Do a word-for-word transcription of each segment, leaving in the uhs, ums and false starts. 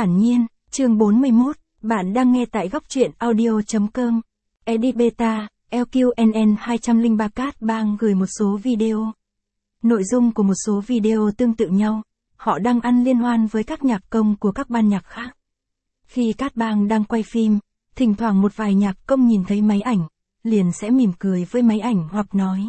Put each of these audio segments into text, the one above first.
Thản nhiên, chương bốn mươi mốt, bạn đang nghe tại góc truyện audio chấm com. Edit Beta, lờ quy en en hai không ba Cát Bang gửi một số video. Nội dung của một số video tương tự nhau, họ đang ăn liên hoan với các nhạc công của các ban nhạc khác. Khi Cát Bang đang quay phim, thỉnh thoảng một vài nhạc công nhìn thấy máy ảnh, liền sẽ mỉm cười với máy ảnh hoặc nói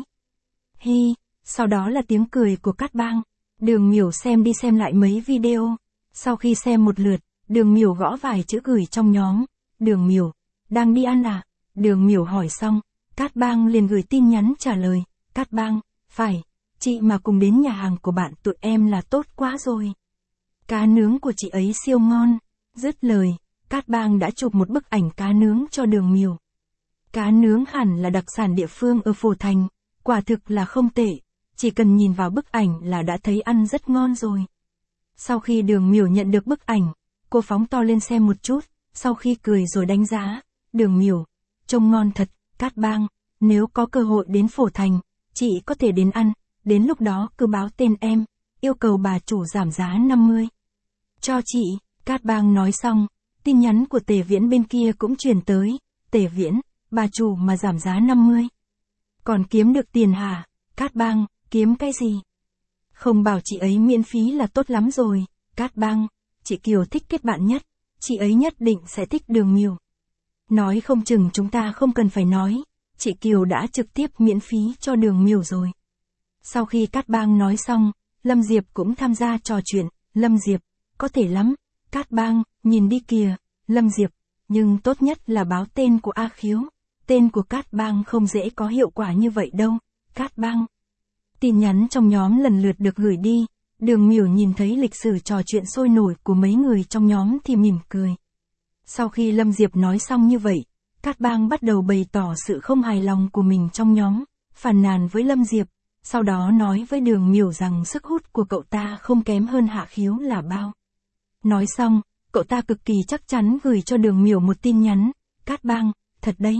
hi, sau đó là tiếng cười của Cát Bang. Đường Miểu xem đi xem lại mấy video. Sau khi xem một lượt, Đường Miểu gõ vài chữ gửi trong nhóm. Đường Miểu, đang đi ăn à? Đường Miểu hỏi xong, Cát Bang liền gửi tin nhắn trả lời. Cát Bang, phải, chị mà cùng đến nhà hàng của bạn tụi em là tốt quá rồi. Cá nướng của chị ấy siêu ngon. Dứt lời, Cát Bang đã chụp một bức ảnh cá nướng cho Đường Miểu. Cá nướng hẳn là đặc sản địa phương ở Phổ Thành, quả thực là không tệ, chỉ cần nhìn vào bức ảnh là đã thấy ăn rất ngon rồi. Sau khi Đường Miểu nhận được bức ảnh, cô phóng to lên xem một chút, sau khi cười rồi đánh giá, Đường Miểu, trông ngon thật, Cát Bang, nếu có cơ hội đến Phổ Thành, chị có thể đến ăn, đến lúc đó cứ báo tên em, yêu cầu bà chủ giảm giá năm mươi. Cho chị, Cát Bang nói xong, tin nhắn của Tề Viễn bên kia cũng truyền tới, Tề Viễn, bà chủ mà giảm giá năm mươi. Còn kiếm được tiền hả? Cát Bang, kiếm cái gì? Không bảo chị ấy miễn phí là tốt lắm rồi, Cát Bang, chị Kiều thích kết bạn nhất, chị ấy nhất định sẽ thích Đường Miểu. Nói không chừng chúng ta không cần phải nói, chị Kiều đã trực tiếp miễn phí cho Đường Miểu rồi. Sau khi Cát Bang nói xong, Lâm Diệp cũng tham gia trò chuyện, Lâm Diệp, có thể lắm, Cát Bang, nhìn đi kìa, Lâm Diệp, nhưng tốt nhất là báo tên của A Khiếu, tên của Cát Bang không dễ có hiệu quả như vậy đâu, Cát Bang. Tin nhắn trong nhóm lần lượt được gửi đi, Đường Miểu nhìn thấy lịch sử trò chuyện sôi nổi của mấy người trong nhóm thì mỉm cười. Sau khi Lâm Diệp nói xong như vậy, Cát Bang bắt đầu bày tỏ sự không hài lòng của mình trong nhóm, phàn nàn với Lâm Diệp, sau đó nói với Đường Miểu rằng sức hút của cậu ta không kém hơn Hạ Khiếu là bao. Nói xong, cậu ta cực kỳ chắc chắn gửi cho Đường Miểu một tin nhắn, Cát Bang, thật đấy.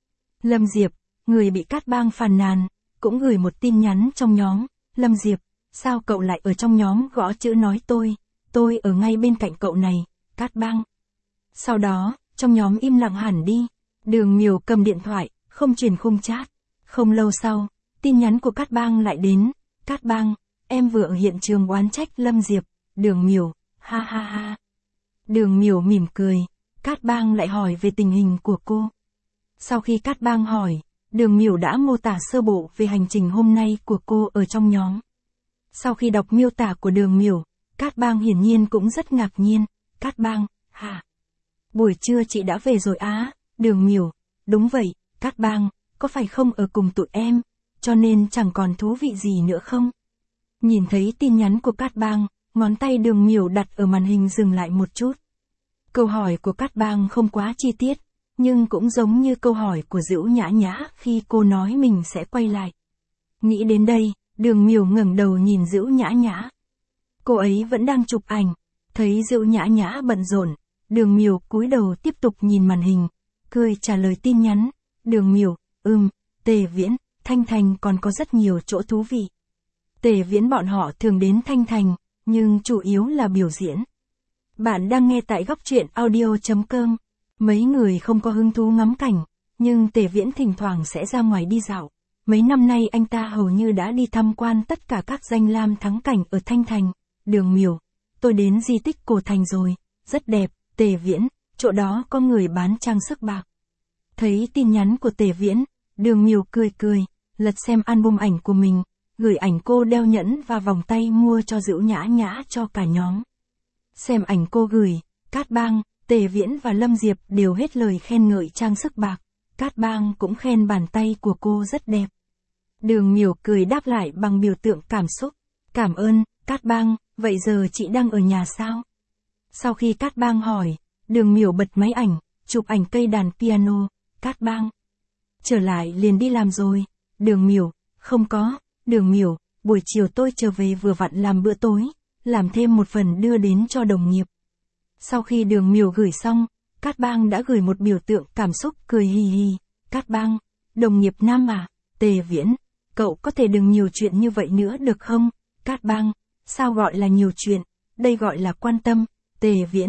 Lâm Diệp, người bị Cát Bang phàn nàn, cũng gửi một tin nhắn trong nhóm, Lâm Diệp, sao cậu lại ở trong nhóm gõ chữ nói tôi, tôi ở ngay bên cạnh cậu này, Cát Bang. Sau đó, trong nhóm im lặng hẳn đi, Đường Miểu cầm điện thoại, không truyền khung chat. Không lâu sau, tin nhắn của Cát Bang lại đến, Cát Bang, em vừa ở hiện trường oán trách Lâm Diệp, Đường Miểu, ha ha ha. Đường Miểu mỉm cười, Cát Bang lại hỏi về tình hình của cô. Sau khi Cát Bang hỏi, Đường Miểu đã mô tả sơ bộ về hành trình hôm nay của cô ở trong nhóm. Sau khi đọc miêu tả của Đường Miểu, Cát Bang hiển nhiên cũng rất ngạc nhiên, Cát Bang, hả? Buổi trưa chị đã về rồi á, Đường Miểu, đúng vậy, Cát Bang, có phải không ở cùng tụi em, cho nên chẳng còn thú vị gì nữa không? Nhìn thấy tin nhắn của Cát Bang, ngón tay Đường Miểu đặt ở màn hình dừng lại một chút. Câu hỏi của Cát Bang không quá chi tiết, nhưng cũng giống như câu hỏi của Dữu Nhã Nhã khi cô nói mình sẽ quay lại. Nghĩ đến đây, Đường Miểu ngẩng đầu nhìn Dữu Nhã Nhã. Cô ấy vẫn đang chụp ảnh, thấy Dữu Nhã Nhã bận rộn, Đường Miểu cúi đầu tiếp tục nhìn màn hình, cười trả lời tin nhắn, Đường Miểu, ừm, Tề Viễn, Thanh Thành còn có rất nhiều chỗ thú vị. Tề Viễn bọn họ thường đến Thanh Thành, nhưng chủ yếu là biểu diễn. Bạn đang nghe tại góc truyện audio chấm com. Mấy người không có hứng thú ngắm cảnh, nhưng Tề Viễn thỉnh thoảng sẽ ra ngoài đi dạo. Mấy năm nay anh ta hầu như đã đi tham quan tất cả các danh lam thắng cảnh ở Thanh Thành. Đường Miểu, tôi đến di tích cổ thành rồi, rất đẹp, Tề Viễn, chỗ đó có người bán trang sức bạc. Thấy tin nhắn của Tề Viễn, Đường Miểu cười cười, lật xem album ảnh của mình, gửi ảnh cô đeo nhẫn và vòng tay mua cho Dữu Nhã Nhã cho cả nhóm. Xem ảnh cô gửi, Cát Bang, Tề Viễn và Lâm Diệp đều hết lời khen ngợi trang sức bạc, Cát Bang cũng khen bàn tay của cô rất đẹp. Đường Miểu cười đáp lại bằng biểu tượng cảm xúc, cảm ơn, Cát Bang, vậy giờ chị đang ở nhà sao? Sau khi Cát Bang hỏi, Đường Miểu bật máy ảnh, chụp ảnh cây đàn piano, Cát Bang. Trở lại liền đi làm rồi, Đường Miểu, không có, Đường Miểu, buổi chiều tôi trở về vừa vặn làm bữa tối, làm thêm một phần đưa đến cho đồng nghiệp. Sau khi Đường Miểu gửi xong, Cát Bang đã gửi một biểu tượng cảm xúc cười hì hì, Cát Bang, đồng nghiệp nam à, Tề Viễn, cậu có thể đừng nhiều chuyện như vậy nữa được không? Cát Bang, sao gọi là nhiều chuyện, đây gọi là quan tâm, Tề Viễn,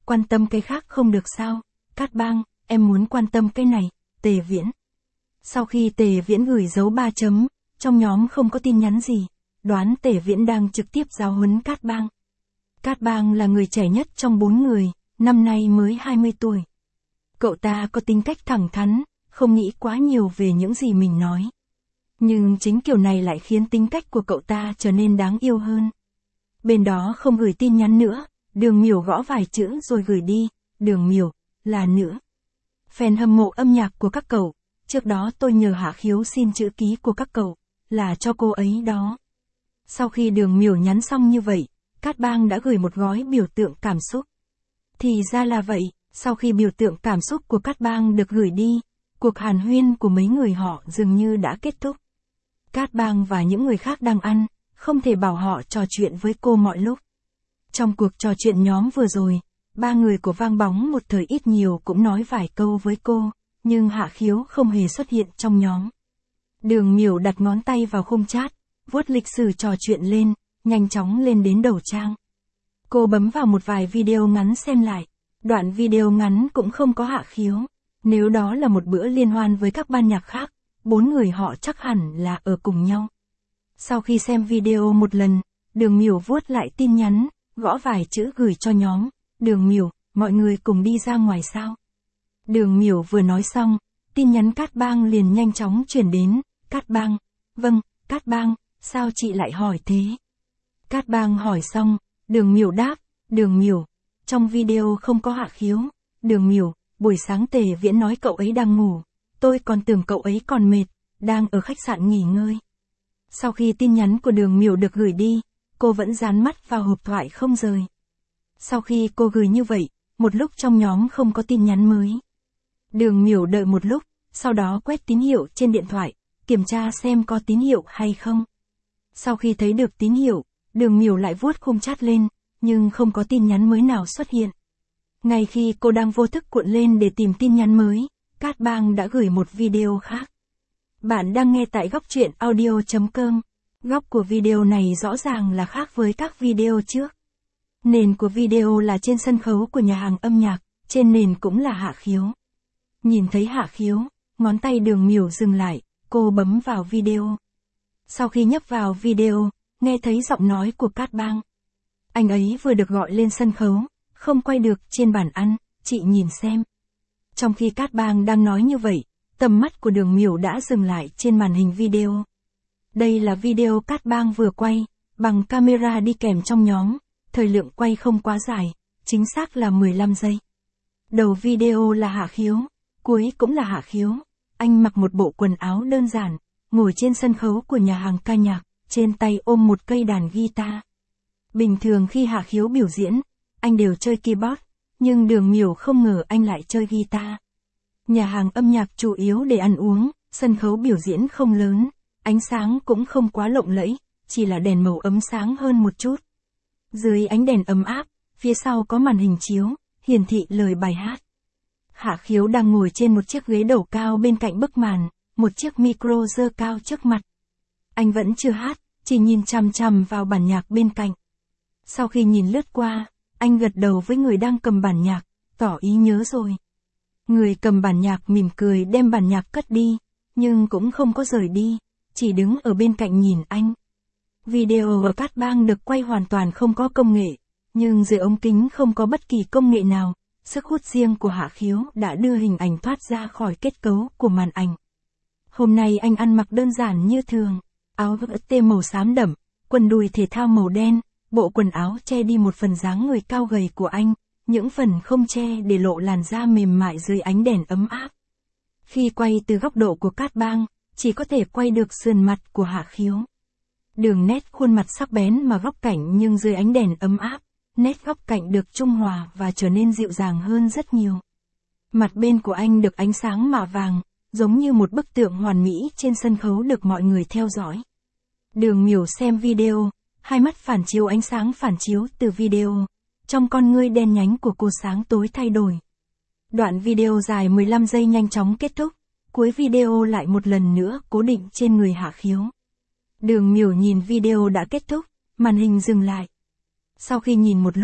Quan tâm cái khác không được sao? Cát Bang, em muốn quan tâm cái này, Tề Viễn. Sau khi Tề Viễn gửi dấu ba chấm, trong nhóm không có tin nhắn gì, đoán Tề Viễn đang trực tiếp giáo huấn Cát Bang. Cát Bang là người trẻ nhất trong bốn người, năm nay mới hai mươi tuổi. Cậu ta có tính cách thẳng thắn, không nghĩ quá nhiều về những gì mình nói. Nhưng chính kiểu này lại khiến tính cách của cậu ta trở nên đáng yêu hơn. Bên đó không gửi tin nhắn nữa, Đường Miểu gõ vài chữ rồi gửi đi. Đường Miểu, là nữa. Fan hâm mộ âm nhạc của các cậu, trước đó tôi nhờ Hạ Khiếu xin chữ ký của các cậu, là cho cô ấy đó. Sau khi Đường Miểu nhắn xong như vậy, Cát Bang đã gửi một gói biểu tượng cảm xúc. Thì ra là vậy, sau khi biểu tượng cảm xúc của Cát Bang được gửi đi, cuộc hàn huyên của mấy người họ dường như đã kết thúc. Cát Bang và những người khác đang ăn, không thể bảo họ trò chuyện với cô mọi lúc. Trong cuộc trò chuyện nhóm vừa rồi, ba người của Vang Bóng một thời ít nhiều cũng nói vài câu với cô, nhưng Hạ Khiếu không hề xuất hiện trong nhóm. Đường Miểu đặt ngón tay vào khung chat, vuốt lịch sử trò chuyện lên, nhanh chóng lên đến đầu trang. Cô bấm vào một vài video ngắn xem lại, đoạn video ngắn cũng không có Hạ Khiếu. Nếu đó là một bữa liên hoan với các ban nhạc khác, bốn người họ chắc hẳn là ở cùng nhau. Sau khi xem video một lần, Đường Miểu vuốt lại tin nhắn, gõ vài chữ gửi cho nhóm. Đường Miểu, mọi người cùng đi ra ngoài sao? Đường Miểu vừa nói xong, tin nhắn Cát Bang liền nhanh chóng chuyển đến. Cát Bang, vâng, Cát Bang, sao chị lại hỏi thế? Cát Bang hỏi xong, Đường Miểu đáp, Đường Miểu, trong video không có Hạ Khiếu. Đường Miểu, buổi sáng Tề Viễn nói cậu ấy đang ngủ, tôi còn tưởng cậu ấy còn mệt, đang ở khách sạn nghỉ ngơi. Sau khi tin nhắn của Đường Miểu được gửi đi, cô vẫn dán mắt vào hộp thoại không rời. Sau khi cô gửi như vậy, một lúc trong nhóm không có tin nhắn mới. Đường Miểu đợi một lúc, sau đó quét tín hiệu trên điện thoại, kiểm tra xem có tín hiệu hay không. Sau khi thấy được tín hiệu, Đường Miểu lại vuốt khung chat lên, nhưng không có tin nhắn mới nào xuất hiện. Ngay khi cô đang vô thức cuộn lên để tìm tin nhắn mới, Cát Bang đã gửi một video khác. Bạn đang nghe tại góc truyện audio chấm com. Góc của video này rõ ràng là khác với các video trước. Nền của video là trên sân khấu của nhà hàng âm nhạc, trên nền cũng là Hạ Khiếu. Nhìn thấy Hạ Khiếu, ngón tay Đường Miểu dừng lại, cô bấm vào video. Sau khi nhấp vào video, nghe thấy giọng nói của Cát Bang. Anh ấy vừa được gọi lên sân khấu, không quay được trên bàn ăn, chị nhìn xem. Trong khi Cát Bang đang nói như vậy, tầm mắt của Đường Miểu đã dừng lại trên màn hình video. Đây là video Cát Bang vừa quay, bằng camera đi kèm trong nhóm, thời lượng quay không quá dài, chính xác là mười lăm giây. Đầu video là Hạ Khiếu, cuối cũng là Hạ Khiếu. Anh mặc một bộ quần áo đơn giản, ngồi trên sân khấu của nhà hàng ca nhạc, trên tay ôm một cây đàn guitar. Bình thường khi Hạ Khiếu biểu diễn, anh đều chơi keyboard, nhưng Đường Miểu không ngờ anh lại chơi guitar. Nhà hàng âm nhạc chủ yếu để ăn uống, sân khấu biểu diễn không lớn, ánh sáng cũng không quá lộng lẫy, chỉ là đèn màu ấm sáng hơn một chút. Dưới ánh đèn ấm áp, phía sau có màn hình chiếu, hiển thị lời bài hát. Hạ Khiếu đang ngồi trên một chiếc ghế đầu cao bên cạnh bức màn, một chiếc micro giơ cao trước mặt. Anh vẫn chưa hát, chỉ nhìn chằm chằm vào bản nhạc bên cạnh. Sau khi nhìn lướt qua, anh gật đầu với người đang cầm bản nhạc, tỏ ý nhớ rồi. Người cầm bản nhạc mỉm cười đem bản nhạc cất đi, nhưng cũng không có rời đi, chỉ đứng ở bên cạnh nhìn anh. Video ở Cát Bang được quay hoàn toàn không có công nghệ, nhưng dưới ống kính không có bất kỳ công nghệ nào, sức hút riêng của Hạ Khiếu đã đưa hình ảnh thoát ra khỏi kết cấu của màn ảnh. Hôm nay anh ăn mặc đơn giản như thường, áo tê màu xám đậm, quần đùi thể thao màu đen, bộ quần áo che đi một phần dáng người cao gầy của anh, những phần không che để lộ làn da mềm mại dưới ánh đèn ấm áp. Khi quay từ góc độ của Cát Bang, chỉ có thể quay được sườn mặt của Hạ Khiếu. Đường nét khuôn mặt sắc bén mà góc cạnh nhưng dưới ánh đèn ấm áp, nét góc cạnh được trung hòa và trở nên dịu dàng hơn rất nhiều. Mặt bên của anh được ánh sáng mạ vàng, giống như một bức tượng hoàn mỹ trên sân khấu được mọi người theo dõi. Đường Miểu xem video, hai mắt phản chiếu ánh sáng phản chiếu từ video. Trong con ngươi đen nhánh của cô sáng tối thay đổi. Đoạn video dài mười lăm giây nhanh chóng kết thúc, cuối video lại một lần nữa cố định trên người Hạ Khiếu. Đường Miểu nhìn video đã kết thúc, màn hình dừng lại. Sau khi nhìn một lúc,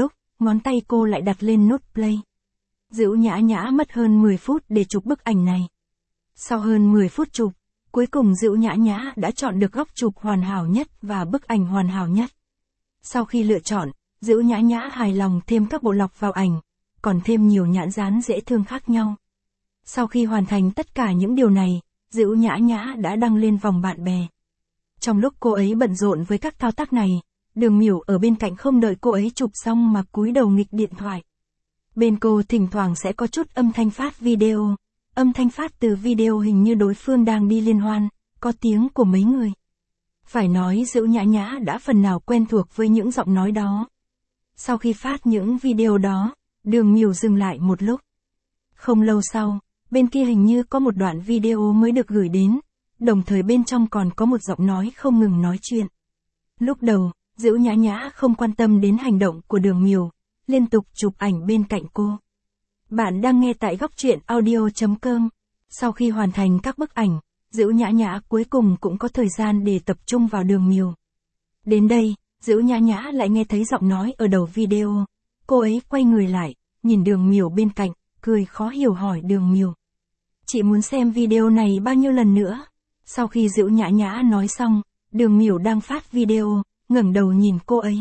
ngón tay cô lại đặt lên nút play. Dữu Nhã Nhã mất hơn mười phút để chụp bức ảnh này. Sau hơn mười phút chụp, cuối cùng Dữu Nhã Nhã đã chọn được góc chụp hoàn hảo nhất và bức ảnh hoàn hảo nhất. Sau khi lựa chọn, Dữu Nhã Nhã hài lòng thêm các bộ lọc vào ảnh, còn thêm nhiều nhãn dán dễ thương khác nhau. Sau khi hoàn thành tất cả những điều này, Dữu Nhã Nhã đã đăng lên vòng bạn bè. Trong lúc cô ấy bận rộn với các thao tác này, Đường Miểu ở bên cạnh không đợi cô ấy chụp xong mà cúi đầu nghịch điện thoại. Bên cô thỉnh thoảng sẽ có chút âm thanh phát video. Âm thanh phát từ video hình như đối phương đang đi liên hoan, có tiếng của mấy người. Phải nói Dữu Nhã Nhã đã phần nào quen thuộc với những giọng nói đó. Sau khi phát những video đó, Đường Miểu dừng lại một lúc. Không lâu sau, bên kia hình như có một đoạn video mới được gửi đến, đồng thời bên trong còn có một giọng nói không ngừng nói chuyện. Lúc đầu, Dữu Nhã Nhã không quan tâm đến hành động của Đường Miểu, liên tục chụp ảnh bên cạnh cô. Bạn đang nghe tại góc truyện audio chấm com. Sau khi hoàn thành các bức ảnh, Dữu Nhã Nhã cuối cùng cũng có thời gian để tập trung vào Đường Miểu. Đến đây, Dữu Nhã Nhã lại nghe thấy giọng nói ở đầu video. Cô ấy quay người lại, nhìn Đường Miểu bên cạnh, cười khó hiểu hỏi Đường Miểu: "Chị muốn xem video này bao nhiêu lần nữa?" Sau khi Dữu Nhã Nhã nói xong, Đường Miểu đang phát video, ngẩng đầu nhìn cô ấy.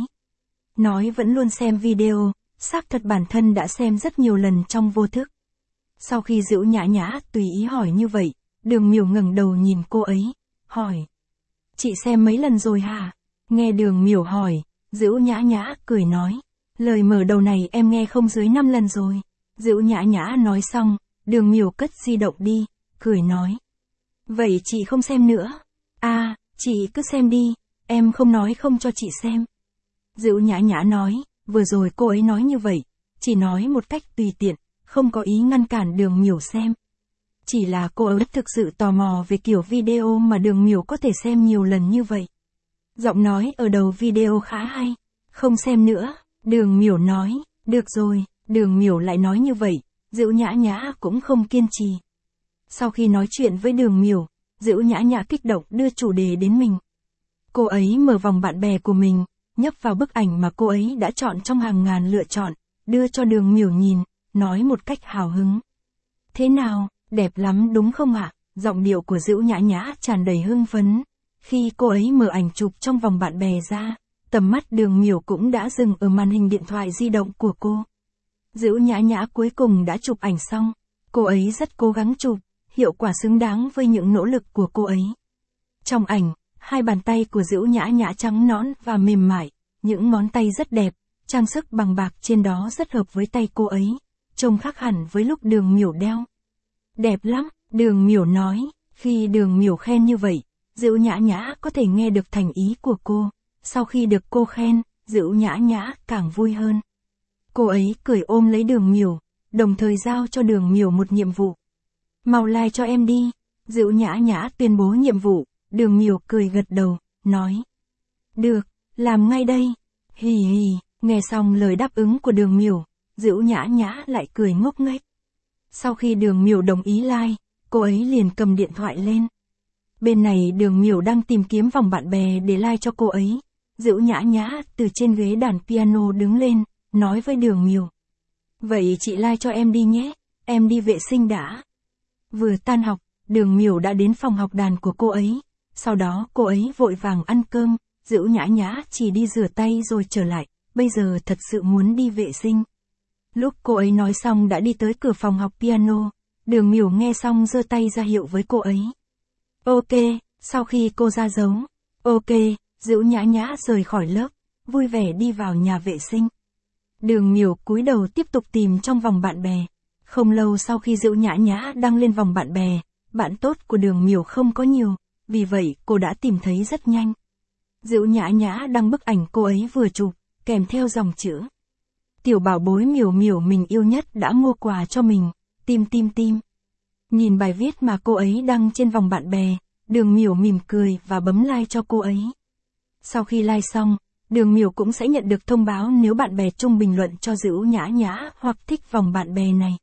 Nói vẫn luôn xem video, xác thật bản thân đã xem rất nhiều lần trong vô thức. Sau khi Dữu Nhã Nhã tùy ý hỏi như vậy, Đường Miểu ngẩng đầu nhìn cô ấy, hỏi: "Chị xem mấy lần rồi hả?" Nghe Đường Miểu hỏi, Dữu Nhã Nhã cười nói: "Lời mở đầu này em nghe không dưới năm lần rồi." Dữu Nhã Nhã nói xong, Đường Miểu cất di động đi, cười nói: "Vậy chị không xem nữa?" "À, chị cứ xem đi, em không nói không cho chị xem." Dữu Nhã Nhã nói, vừa rồi cô ấy nói như vậy, chỉ nói một cách tùy tiện, không có ý ngăn cản Đường Miểu xem. Chỉ là cô ấy thực sự tò mò về kiểu video mà Đường Miểu có thể xem nhiều lần như vậy. Giọng nói ở đầu video khá hay. "Không xem nữa." Đường Miểu nói. "Được rồi." Đường Miểu lại nói như vậy, Dữu Nhã Nhã cũng không kiên trì. Sau khi nói chuyện với Đường Miểu, Dữu Nhã Nhã kích động đưa chủ đề đến mình. Cô ấy mở vòng bạn bè của mình, nhấp vào bức ảnh mà cô ấy đã chọn trong hàng ngàn lựa chọn, đưa cho Đường Miểu nhìn, nói một cách hào hứng: "Thế nào, đẹp lắm đúng không ạ?" Giọng điệu của Dữu Nhã Nhã tràn đầy hưng phấn. Khi cô ấy mở ảnh chụp trong vòng bạn bè ra, tầm mắt Đường Miểu cũng đã dừng ở màn hình điện thoại di động của cô. Dữu Nhã Nhã cuối cùng đã chụp ảnh xong. Cô ấy rất cố gắng chụp, hiệu quả xứng đáng với những nỗ lực của cô ấy. Trong ảnh, hai bàn tay của Dữu Nhã Nhã trắng nõn và mềm mại, những ngón tay rất đẹp, trang sức bằng bạc trên đó rất hợp với tay cô ấy, trông khác hẳn với lúc Đường Miểu đeo. "Đẹp lắm." Đường Miểu nói. Khi Đường Miểu khen như vậy, Dữu Nhã Nhã có thể nghe được thành ý của cô. Sau khi được cô khen, Dữu Nhã Nhã càng vui hơn. Cô ấy cười ôm lấy Đường Miểu, đồng thời giao cho Đường Miểu một nhiệm vụ. "Mau like cho em đi." Dữu Nhã Nhã tuyên bố nhiệm vụ. Đường Miểu cười gật đầu, nói: "Được, làm ngay đây." Hì hì, nghe xong lời đáp ứng của Đường Miểu, Dữu Nhã Nhã lại cười ngốc nghếch. Sau khi Đường Miểu đồng ý like, cô ấy liền cầm điện thoại lên. Bên này Đường Miểu đang tìm kiếm vòng bạn bè để like cho cô ấy. Dữu Nhã Nhã từ trên ghế đàn piano đứng lên, nói với Đường Miểu: "Vậy chị like cho em đi nhé, em đi vệ sinh đã." Vừa tan học, Đường Miểu đã đến phòng học đàn của cô ấy. Sau đó cô ấy vội vàng ăn cơm, Dữu Nhã Nhã chỉ đi rửa tay rồi trở lại, bây giờ thật sự muốn đi vệ sinh. Lúc cô ấy nói xong đã đi tới cửa phòng học piano, Đường Miểu nghe xong giơ tay ra hiệu với cô ấy. "Ok." Sau khi cô ra dấu "Ok", Dữu Nhã Nhã rời khỏi lớp, vui vẻ đi vào nhà vệ sinh. Đường Miểu cúi đầu tiếp tục tìm trong vòng bạn bè. Không lâu sau khi Dữu Nhã Nhã đăng lên vòng bạn bè, bạn tốt của Đường Miểu không có nhiều, vì vậy cô đã tìm thấy rất nhanh. Dữu Nhã Nhã đăng bức ảnh cô ấy vừa chụp, kèm theo dòng chữ: "Tiểu bảo bối Miểu Miểu mình yêu nhất đã mua quà cho mình, tim tim tim." Nhìn bài viết mà cô ấy đăng trên vòng bạn bè, Đường Miểu mỉm cười và bấm like cho cô ấy. Sau khi like xong, Đường Miểu cũng sẽ nhận được thông báo nếu bạn bè chung bình luận cho Dữu Nhã Nhã hoặc thích vòng bạn bè này.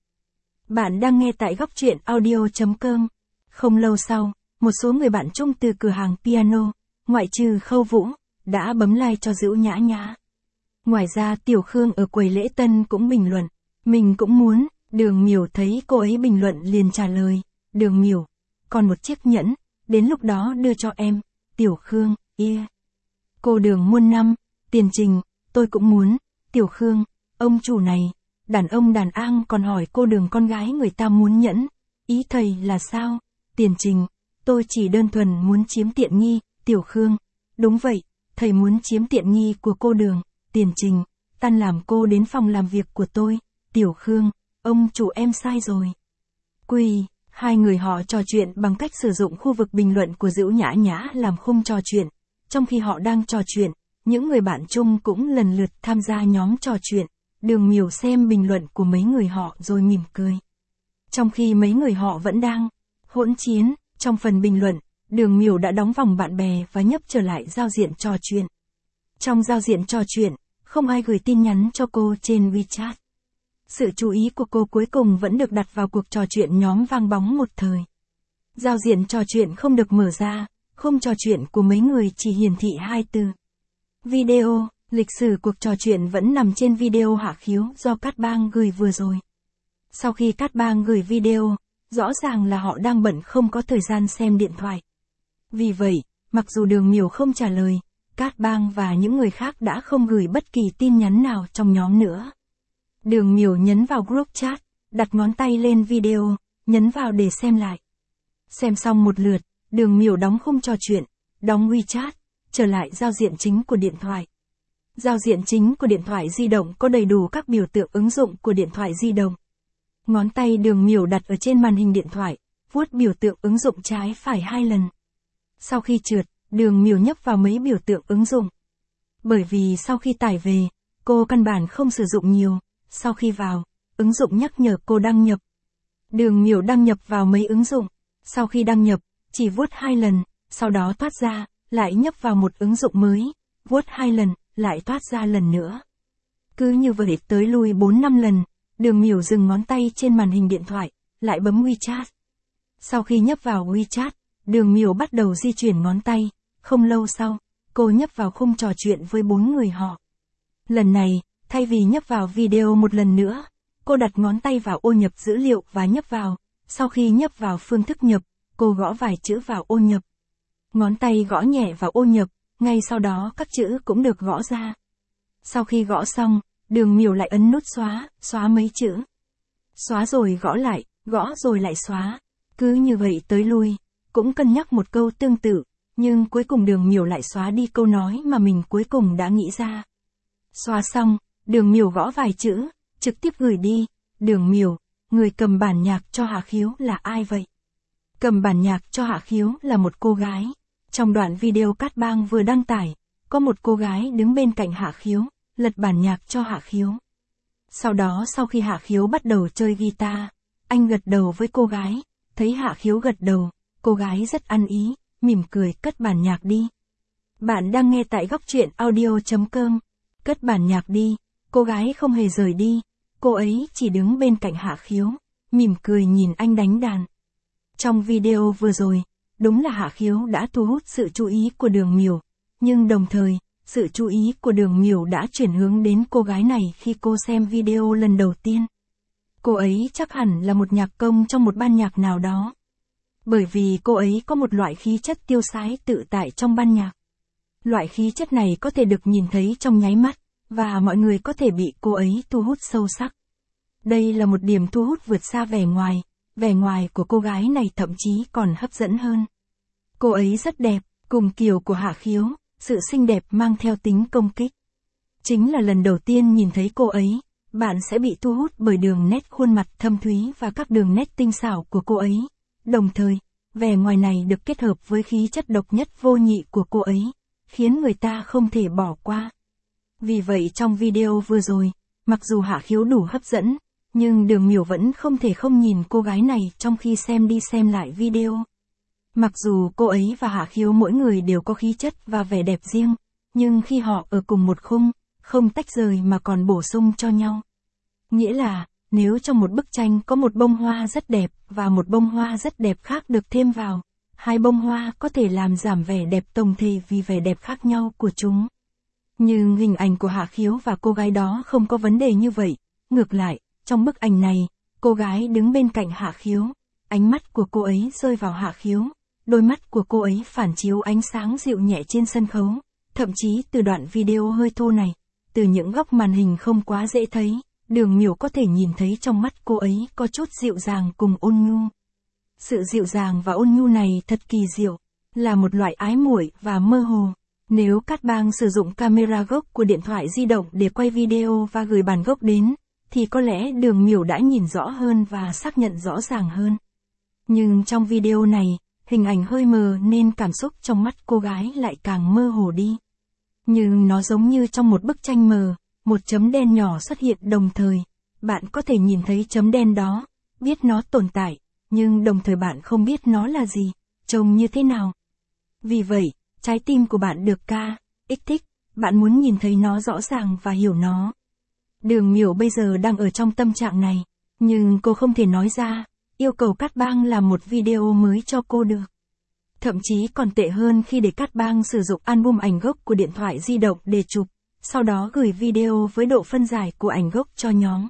Bạn đang nghe tại góc truyện audio chấm com. Không lâu sau, một số người bạn chung từ cửa hàng piano, ngoại trừ Khâu Vũ, đã bấm like cho Dữu Nhã Nhã. Ngoài ra Tiểu Khương ở quầy lễ tân cũng bình luận, mình cũng muốn, Đường Miểu thấy cô ấy bình luận liền trả lời, Đường Miểu, còn một chiếc nhẫn, đến lúc đó đưa cho em, Tiểu Khương, yeah. Cô Đường muôn năm, Tiền Trình, tôi cũng muốn, Tiểu Khương, ông chủ này, đàn ông đàn an còn hỏi cô Đường con gái người ta muốn nhẫn, ý thầy là sao, Tiền Trình, tôi chỉ đơn thuần muốn chiếm tiện nghi, Tiểu Khương, đúng vậy, thầy muốn chiếm tiện nghi của cô Đường, Tiền Trình, tan làm cô đến phòng làm việc của tôi, Tiểu Khương, ông chủ em sai rồi. Quỳ, hai người họ trò chuyện bằng cách sử dụng khu vực bình luận của Dữu Nhã Nhã làm khung trò chuyện. Trong khi họ đang trò chuyện, những người bạn chung cũng lần lượt tham gia nhóm trò chuyện. Đường Miểu xem bình luận của mấy người họ rồi mỉm cười. Trong khi mấy người họ vẫn đang hỗn chiến, trong phần bình luận, Đường Miểu đã đóng vòng bạn bè và nhấp trở lại giao diện trò chuyện. Trong giao diện trò chuyện, không ai gửi tin nhắn cho cô trên WeChat. Sự chú ý của cô cuối cùng vẫn được đặt vào cuộc trò chuyện nhóm vang bóng một thời. Giao diện trò chuyện không được mở ra, khung trò chuyện của mấy người chỉ hiển thị hai từ. Video, lịch sử cuộc trò chuyện vẫn nằm trên video Hạ Khiếu do Cát Bang gửi vừa rồi. Sau khi Cát Bang gửi video, rõ ràng là họ đang bận không có thời gian xem điện thoại. Vì vậy, mặc dù Đường Miểu không trả lời, Cát Bang và những người khác đã không gửi bất kỳ tin nhắn nào trong nhóm nữa. Đường Miểu nhấn vào group chat, đặt ngón tay lên video, nhấn vào để xem lại. Xem xong một lượt, Đường Miểu đóng khung trò chuyện, đóng WeChat, trở lại giao diện chính của điện thoại. Giao diện chính của điện thoại di động có đầy đủ các biểu tượng ứng dụng của điện thoại di động. Ngón tay Đường Miểu đặt ở trên màn hình điện thoại, vuốt biểu tượng ứng dụng trái phải hai lần. Sau khi trượt, Đường Miểu nhấp vào mấy biểu tượng ứng dụng. Bởi vì sau khi tải về, cô căn bản không sử dụng nhiều, sau khi vào, ứng dụng nhắc nhở cô đăng nhập. Đường Miểu đăng nhập vào mấy ứng dụng, sau khi đăng nhập, chỉ vuốt hai lần, sau đó thoát ra, lại nhấp vào một ứng dụng mới, vuốt hai lần, lại thoát ra lần nữa. Cứ như vậy tới lui bốn năm lần, Đường Miểu dừng ngón tay trên màn hình điện thoại, lại bấm WeChat. Sau khi nhấp vào WeChat, Đường Miểu bắt đầu di chuyển ngón tay, không lâu sau, cô nhấp vào khung trò chuyện với bốn người họ. Lần này, thay vì nhấp vào video một lần nữa, cô đặt ngón tay vào ô nhập dữ liệu và nhấp vào, sau khi nhấp vào phương thức nhập, cô gõ vài chữ vào ô nhập. Ngón tay gõ nhẹ vào ô nhập, ngay sau đó các chữ cũng được gõ ra. Sau khi gõ xong, Đường Miểu lại ấn nút xóa, xóa mấy chữ. Xóa rồi gõ lại, gõ rồi lại xóa. Cứ như vậy tới lui, cũng cân nhắc một câu tương tự, nhưng cuối cùng Đường Miểu lại xóa đi câu nói mà mình cuối cùng đã nghĩ ra. Xóa xong, Đường Miểu gõ vài chữ, trực tiếp gửi đi. Đường Miểu, người cầm bản nhạc cho Hạ Khiếu là ai vậy? Cầm bản nhạc cho Hạ Khiếu là một cô gái. Trong đoạn video Cát Bang vừa đăng tải, có một cô gái đứng bên cạnh Hạ Khiếu, lật bản nhạc cho Hạ Khiếu. Sau đó sau khi Hạ Khiếu bắt đầu chơi guitar, anh gật đầu với cô gái, thấy Hạ Khiếu gật đầu, cô gái rất ăn ý, mỉm cười cất bản nhạc đi. Bạn đang nghe tại góc truyện audio chấm com. Cất bản nhạc đi, cô gái không hề rời đi, cô ấy chỉ đứng bên cạnh Hạ Khiếu, mỉm cười nhìn anh đánh đàn. Trong video vừa rồi, đúng là Hạ Khiếu đã thu hút sự chú ý của Đường Miểu, nhưng đồng thời, sự chú ý của Đường Miểu đã chuyển hướng đến cô gái này khi cô xem video lần đầu tiên. Cô ấy chắc hẳn là một nhạc công trong một ban nhạc nào đó. Bởi vì cô ấy có một loại khí chất tiêu sái tự tại trong ban nhạc. Loại khí chất này có thể được nhìn thấy trong nháy mắt, và mọi người có thể bị cô ấy thu hút sâu sắc. Đây là một điểm thu hút vượt xa vẻ ngoài, vẻ ngoài của cô gái này thậm chí còn hấp dẫn hơn. Cô ấy rất đẹp, cùng kiểu của Hạ Khiếu, sự xinh đẹp mang theo tính công kích. Chính là lần đầu tiên nhìn thấy cô ấy, bạn sẽ bị thu hút bởi đường nét khuôn mặt thâm thúy và các đường nét tinh xảo của cô ấy. Đồng thời, vẻ ngoài này được kết hợp với khí chất độc nhất vô nhị của cô ấy, khiến người ta không thể bỏ qua. Vì vậy trong video vừa rồi, mặc dù Hạ Khiếu đủ hấp dẫn, nhưng Đường Miểu vẫn không thể không nhìn cô gái này trong khi xem đi xem lại video. Mặc dù cô ấy và Hạ Khiếu mỗi người đều có khí chất và vẻ đẹp riêng, nhưng khi họ ở cùng một khung, không tách rời mà còn bổ sung cho nhau. Nghĩa là, nếu trong một bức tranh có một bông hoa rất đẹp và một bông hoa rất đẹp khác được thêm vào, hai bông hoa có thể làm giảm vẻ đẹp tổng thể vì vẻ đẹp khác nhau của chúng. Nhưng hình ảnh của Hạ Khiếu và cô gái đó không có vấn đề như vậy. Ngược lại, trong bức ảnh này, cô gái đứng bên cạnh Hạ Khiếu. Ánh mắt của cô ấy rơi vào Hạ Khiếu. Đôi mắt của cô ấy phản chiếu ánh sáng dịu nhẹ trên sân khấu. Thậm chí từ đoạn video hơi thô này, từ những góc màn hình không quá dễ thấy, Đường Miểu có thể nhìn thấy trong mắt cô ấy có chút dịu dàng cùng ôn nhu. Sự dịu dàng và ôn nhu này thật kỳ diệu, là một loại ái muội và mơ hồ. Nếu Cát Bang sử dụng camera gốc của điện thoại di động để quay video và gửi bản gốc đến, thì có lẽ Đường Miểu đã nhìn rõ hơn và xác nhận rõ ràng hơn. Nhưng trong video này, hình ảnh hơi mờ nên cảm xúc trong mắt cô gái lại càng mơ hồ đi. Nhưng nó giống như trong một bức tranh mờ, một chấm đen nhỏ xuất hiện đồng thời. Bạn có thể nhìn thấy chấm đen đó, biết nó tồn tại, nhưng đồng thời bạn không biết nó là gì, trông như thế nào. Vì vậy, trái tim của bạn được ca, kích thích, bạn muốn nhìn thấy nó rõ ràng và hiểu nó. Đường Miểu bây giờ đang ở trong tâm trạng này, nhưng cô không thể nói ra, yêu cầu Cát Bang làm một video mới cho cô được. Thậm chí còn tệ hơn khi để Cát Bang sử dụng album ảnh gốc của điện thoại di động để chụp, sau đó gửi video với độ phân giải của ảnh gốc cho nhóm.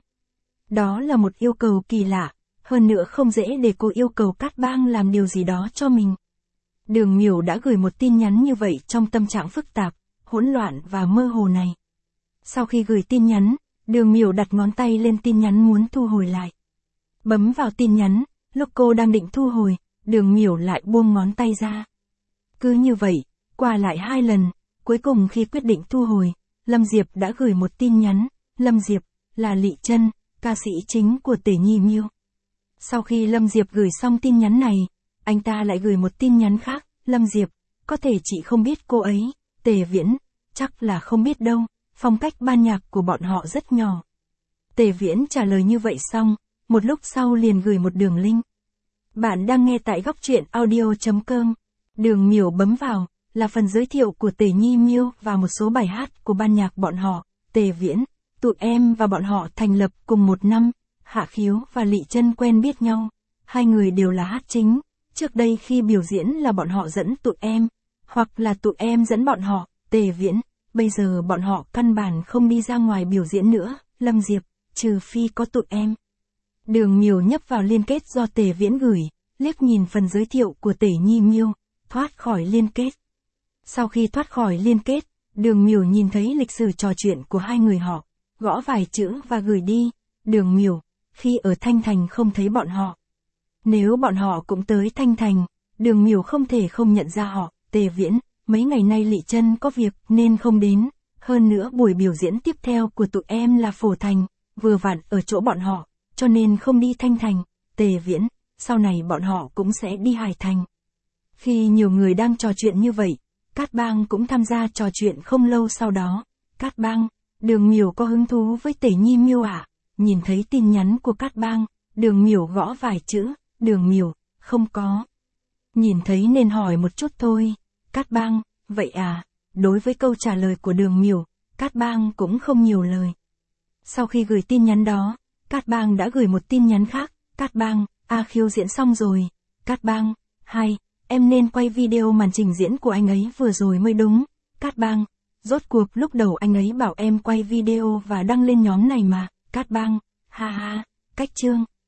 Đó là một yêu cầu kỳ lạ, hơn nữa không dễ để cô yêu cầu Cát Bang làm điều gì đó cho mình. Đường Miểu đã gửi một tin nhắn như vậy trong tâm trạng phức tạp, hỗn loạn và mơ hồ này. Sau khi gửi tin nhắn, Đường Miểu đặt ngón tay lên tin nhắn muốn thu hồi lại. Bấm vào tin nhắn, lúc cô đang định thu hồi, Đường Miểu lại buông ngón tay ra. Cứ như vậy, qua lại hai lần, cuối cùng khi quyết định thu hồi, Lâm Diệp đã gửi một tin nhắn. Lâm Diệp là Lị Chân, ca sĩ chính của Tề Nhi Miêu. Sau khi Lâm Diệp gửi xong tin nhắn này, anh ta lại gửi một tin nhắn khác. Lâm Diệp, có thể chị không biết cô ấy, Tề Viễn, chắc là không biết đâu, phong cách ban nhạc của bọn họ rất nhỏ. Tề Viễn trả lời như vậy xong, một lúc sau liền gửi một đường link. Bạn đang nghe tại góc truyện audio chấm com. Đường Miểu bấm vào, là phần giới thiệu của Tề Nhi Miêu và một số bài hát của ban nhạc bọn họ. Tề Viễn, tụi em và bọn họ thành lập cùng một năm. Hạ Khiếu và Lị Chân quen biết nhau. Hai người đều là hát chính. Trước đây khi biểu diễn là bọn họ dẫn tụi em, hoặc là tụi em dẫn bọn họ. Tề Viễn, bây giờ bọn họ căn bản không đi ra ngoài biểu diễn nữa. Lâm Diệp, trừ phi có tụi em. Đường Miểu nhấp vào liên kết do Tề Viễn gửi, liếc nhìn phần giới thiệu của Tề Nhi Miêu, thoát khỏi liên kết. Sau khi thoát khỏi liên kết, Đường Miểu nhìn thấy lịch sử trò chuyện của hai người họ, gõ vài chữ và gửi đi. Đường Miểu, khi ở Thanh Thành không thấy bọn họ. Nếu bọn họ cũng tới Thanh Thành, Đường Miểu không thể không nhận ra họ. Tề Viễn, mấy ngày nay Lị Chân có việc nên không đến. Hơn nữa buổi biểu diễn tiếp theo của tụi em là Phổ Thành, vừa vặn ở chỗ bọn họ, cho nên không đi Thanh Thành. Tề Viễn, sau này bọn họ cũng sẽ đi Hải Thành. Khi nhiều người đang trò chuyện như vậy, Cát Bang cũng tham gia trò chuyện không lâu sau đó. Cát Bang, Đường Miểu có hứng thú với Tề Nhi Miêu à? Nhìn thấy tin nhắn của Cát Bang, Đường Miểu gõ vài chữ. Đường Miểu, không có. Nhìn thấy nên hỏi một chút thôi. Cát Bang, vậy à? Đối với câu trả lời của Đường Miểu, Cát Bang cũng không nhiều lời. Sau khi gửi tin nhắn đó, Cát Bang đã gửi một tin nhắn khác. Cát Bang, A Khiếu diễn xong rồi. Cát Bang, hay, em nên quay video màn trình diễn của anh ấy vừa rồi mới đúng. Cát Bang, rốt cuộc lúc đầu anh ấy bảo em quay video và đăng lên nhóm này mà. Cát Bang, ha ha, cách chương.